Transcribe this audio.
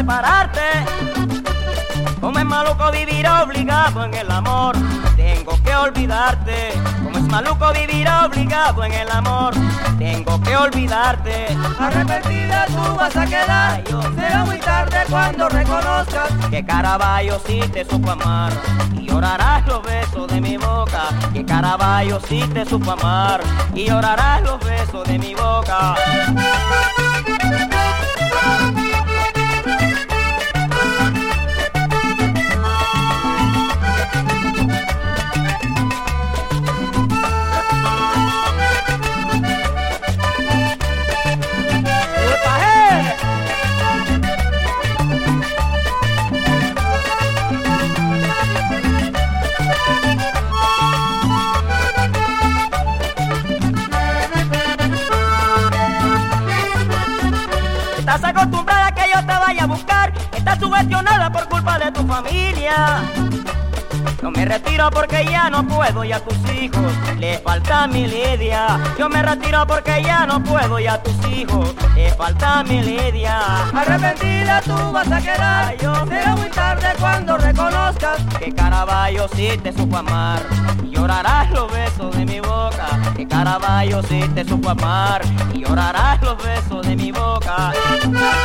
separarte. Como es maluco vivir obligado en el amor, tengo que olvidarte. Como es maluco vivir obligado en el amor, tengo que olvidarte. Arrepentida tú vas a quedar, será muy tarde cuando reconozcas que Caraballo sí te supo amar y llorarás los besos de mi boca. Que Caraballo sí te supo amar y llorarás los besos de mi boca. Estás acostumbrada a que yo te vaya a buscar, estás sugestionada por culpa de tu familia. Yo me retiro porque ya no puedo y a tus hijos les falta mi Lidia. Yo me retiro porque ya no puedo y a tus hijos les falta mi Lidia. Arrepentida tú vas a quedar, será muy tarde cuando reconozcas que Caraballo sí te supo amar y llorarás los besos de mi boca. Que Caraballo sí te supo amar y llorarás los besos de mi boca.